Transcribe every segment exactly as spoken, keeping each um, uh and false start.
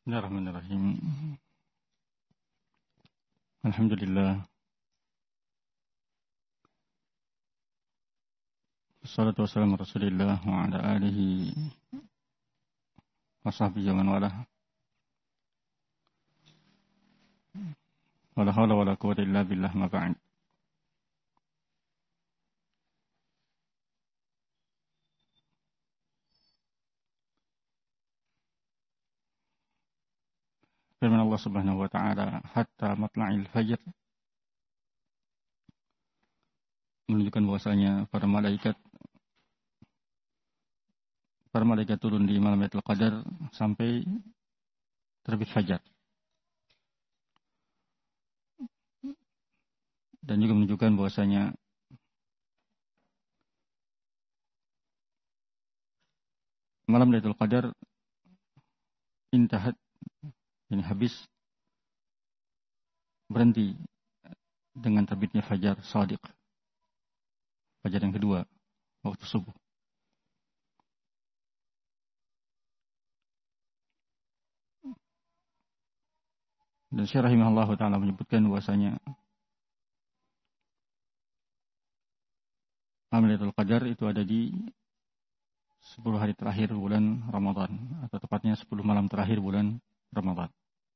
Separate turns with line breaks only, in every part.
Bismillahirrahmanirrahim. Alhamdulillah. Wassalatu wassalamu ala Rasulillah wa ala alihi wa sahbihi wa man walah. Wala hawla wala quwwata illa billah ma ba'd. Firman Allah Subhanahu wa taala, hatta matla'il fajr, menunjukkan bahwasanya para malaikat para malaikat turun di malam Lailatul Qadar sampai terbit fajar. Dan juga menunjukkan bahwasanya malam Lailatul Qadar intahat, ini habis, berhenti dengan terbitnya fajar shadiq, fajar yang kedua waktu subuh. Dan Syekh rahimahullah ta'ala menyebutkan bahwasanya malam Lailatul Qadar itu ada di sepuluh hari terakhir bulan Ramadan, atau tepatnya sepuluh malam terakhir bulan Ramadan.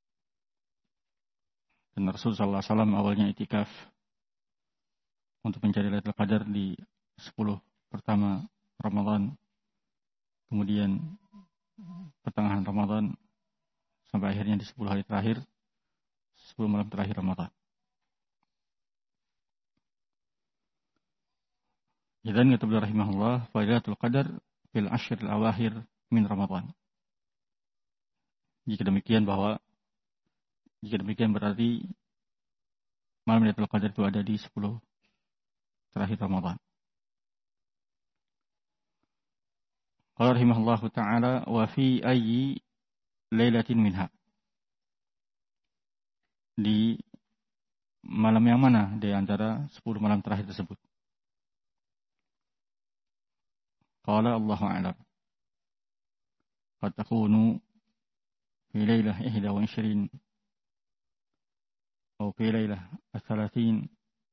Dan Rasul sallallahu alaihi wasallam awalnya itikaf untuk mencari Lailatul Qadar di sepuluh pertama Ramadan, kemudian pertengahan Ramadan, sampai akhirnya di sepuluh hari terakhir, sepuluh malam terakhir Ramadan. Dan kata beliau rahimahullah, Lailatul Qadar fil ashr al-awakhir min Ramadan. Jika demikian bahwa Jika demikian berarti malam Lailatul Qadar itu ada di sepuluh terakhir Ramadan. Qala rahimahullahu ta'ala, wa fi ayyi lailatin minha. Di malam yang mana di antara sepuluh malam terakhir tersebut? Qala Allahu a'lam. Qad takunu fi lailah ihda wa ishrin أو في ليلة الثلاثين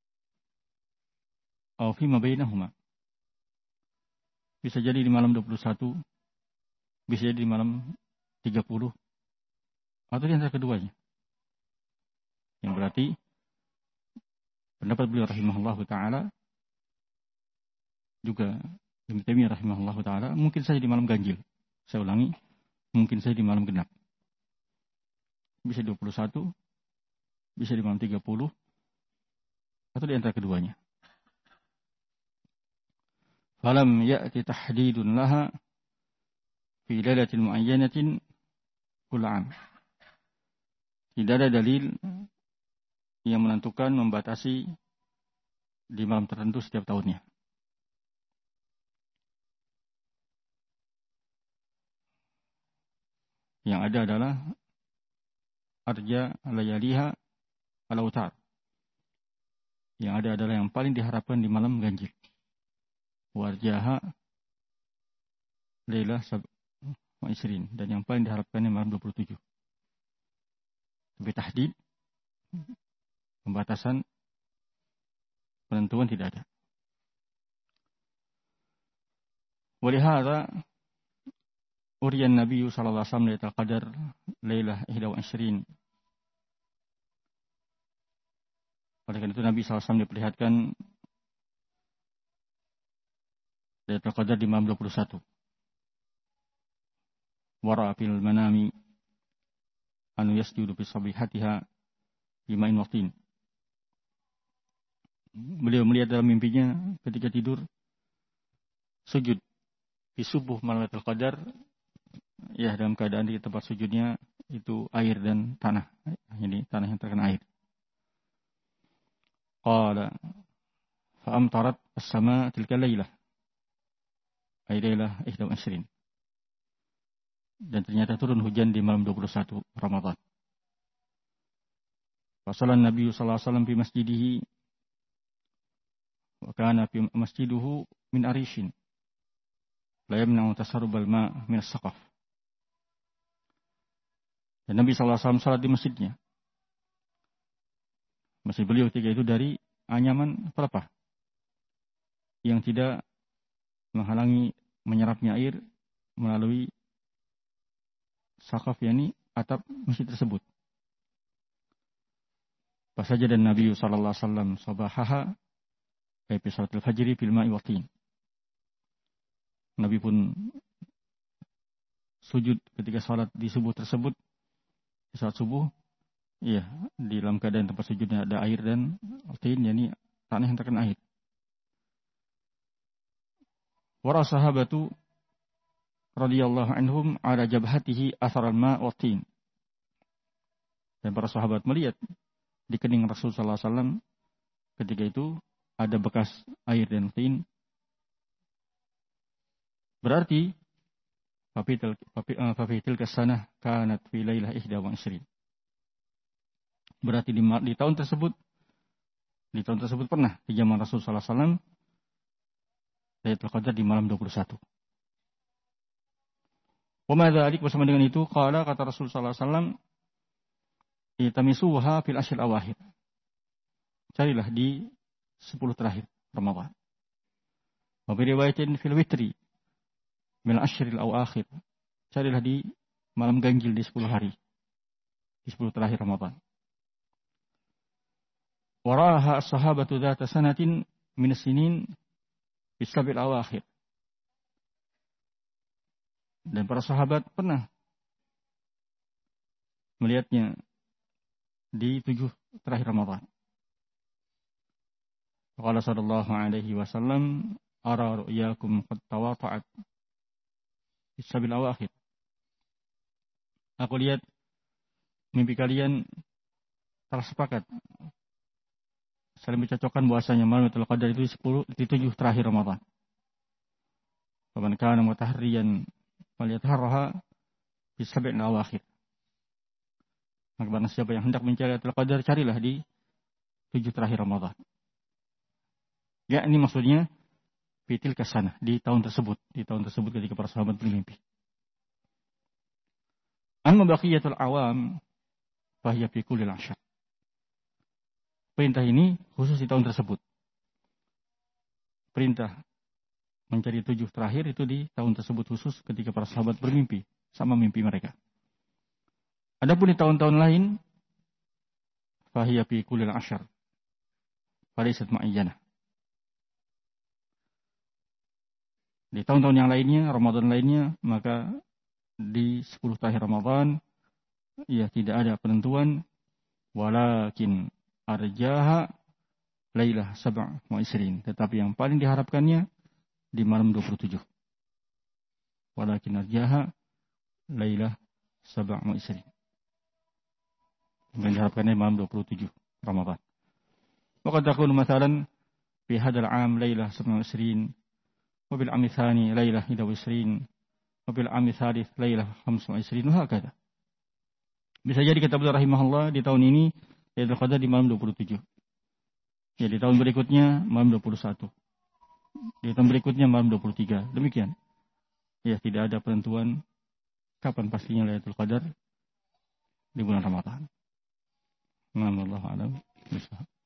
أو فيما بينهما. Bisa jadi di malam dua puluh satu, bisa jadi di malam tiga puluh, atau di antara keduanya. Yang berarti pendapat beliau rahimahullahu ta'ala, juga Ibnu Taimiyah rahimahullahu ta'ala, mungkin saja di malam ganjil. Saya ulangi, mungkin saja di malam genap. Bisa dua puluh satu, bisa di malam tiga puluh, atau di antara keduanya. Falam ya'ti tahdidun laha fi lailatin muayyanatin kull 'am. Tidak ada dalil yang menentukan, membatasi di malam tertentu setiap tahunnya. Yang ada adalah arja layaliha al-autar. Yang ada adalah yang paling diharapkan di malam ganjil. Warjaha lailah wa isrin, dan yang paling diharapkan di malam dua puluh tujuh. Tapi tahdid, pembatasan, penentuan tidak ada. Walihada uriyan Nabi sallallahu alaihi wasallam Lailatul Qadar lailah ihda wa ishrin. Oleh karena itu Nabi sallallahu alaihi wasallam diperlihatkan Lailatul Qadar di malam dua puluh satu. Wara fil manami anu yasjudu fi sabihatiha bima'in waqtin. Beliau melihat dalam mimpinya ketika tidur sujud di subuh malam Lailatul Qadar, ya dalam keadaan di tempat sujudnya itu air dan tanah. Ini tanah yang terkena air. Qala fa'amtarat as-sama tilka lailah, ay lailah ihda wa ishrin. Dan ternyata turun hujan di malam dua puluh satu Ramadan. Fasalan Nabi sallallahu alaihi wasallam fi masjidihi, wa kana fi masjiduhu min arishin la yamna'u tasarrub al-ma' min as-saqaf. Dan Nabi sallallahu alaihi wasallam salat di masjidnya. Masjid beliau ketika itu dari anyaman pelepah yang tidak menghalangi menyerapnya air melalui sakaf, yakni atap masjid tersebut. Fasajada Nabi sallallahu alaihi wasallam sabahaha ay fi salatil fajri fil ma'i wa tin. Nabi pun sujud ketika salat di subuh tersebut, di saat subuh, iya, di dalam keadaan tempat sujudnya ada air dan tin, yakni tanah yang terkena air. Wara sahabatu radhiyallahu anhum ala jabhatihi athar al-ma' wa tin. Dan para sahabat melihat di kening Rasul sallallahu alaihi wasallam ketika itu ada bekas air dan tin. Berarti fafitil fafitil kesanah kanat fi lailah ihda wa isrin. Berarti di, di tahun tersebut di tahun tersebut pernah di zaman Rasul sallallahu alaihi wasallam Lailatul Qadar di malam dua puluh satu. Wa ma dzalik, bersama dengan itu qala, kata Rasul sallallahu alaihi wasallam, itamisuha fil ashr awakhir. Carilah di sepuluh terakhir Ramadan. Wa bi riwayatin fil witri min ashril awakhir. Carilah di malam ganjil di sepuluh hari. Di sepuluh terakhir Ramadan. Waraha as-sahabatu dzata sanatin min as-sinin bis sabil awakhir. Dan para sahabat pernah melihatnya di tujuh terakhir Ramadan. Qala sallallahu alaihi wasallam, ara ru'yakum qad tawata'at bis sabil awakhir. Aku lihat mimpi kalian telah sepakat, saling bercocokkan bahwasanya malam Lailatul Qadar itu di sepuluh di tujuh terakhir Ramadan. Faman kana mutahriyan falyataharraha fi sab'il awakhir. Maka barang siapa yang hendak mencari Lailatul Qadar, carilah di tujuh terakhir Ramadan. Ya, ini maksudnya fitil kasana, di tahun tersebut, di tahun tersebut ketika para sahabat bermimpi. Amma baqiyatul awam fahiya fi kulli ashar. Perintah ini khusus di tahun tersebut. Perintah mencari tujuh terakhir itu di tahun tersebut khusus ketika para sahabat bermimpi sama mimpi mereka. Adapun di tahun-tahun lain, fahiya fi kulli ashar. Falaisat mu'ayyanah. Di tahun-tahun yang lainnya, Ramadan lainnya, maka di sepuluh terakhir Ramadan, ya tidak ada penentuan, walakin arjaha lailah sab'a wa isrin. Tetapi yang paling diharapkannya di malam dua puluh tujuh. Walakin arjaha lailah sab'a wa isrin. Yang diharapkannya malam dua puluh tujuh Ramadan. Maka takun masalan fi hadal am lailah sab'a wa isrin, wa bil am tsani lailah ihda wa isrin, wa bil am tsalits lailah khamsa wa isrin, wa hakadha. Bisa jadi kata beliau rahimahullah, di tahun ini Lailatul Qadar di malam dua puluh tujuh. Ya, di tahun berikutnya malam dua puluh satu. Di tahun berikutnya malam dua puluh tiga. Demikian. Ya, tidak ada penentuan kapan pastinya Lailatul Qadar di bulan Ramadan. Allahu a'lam bishawab.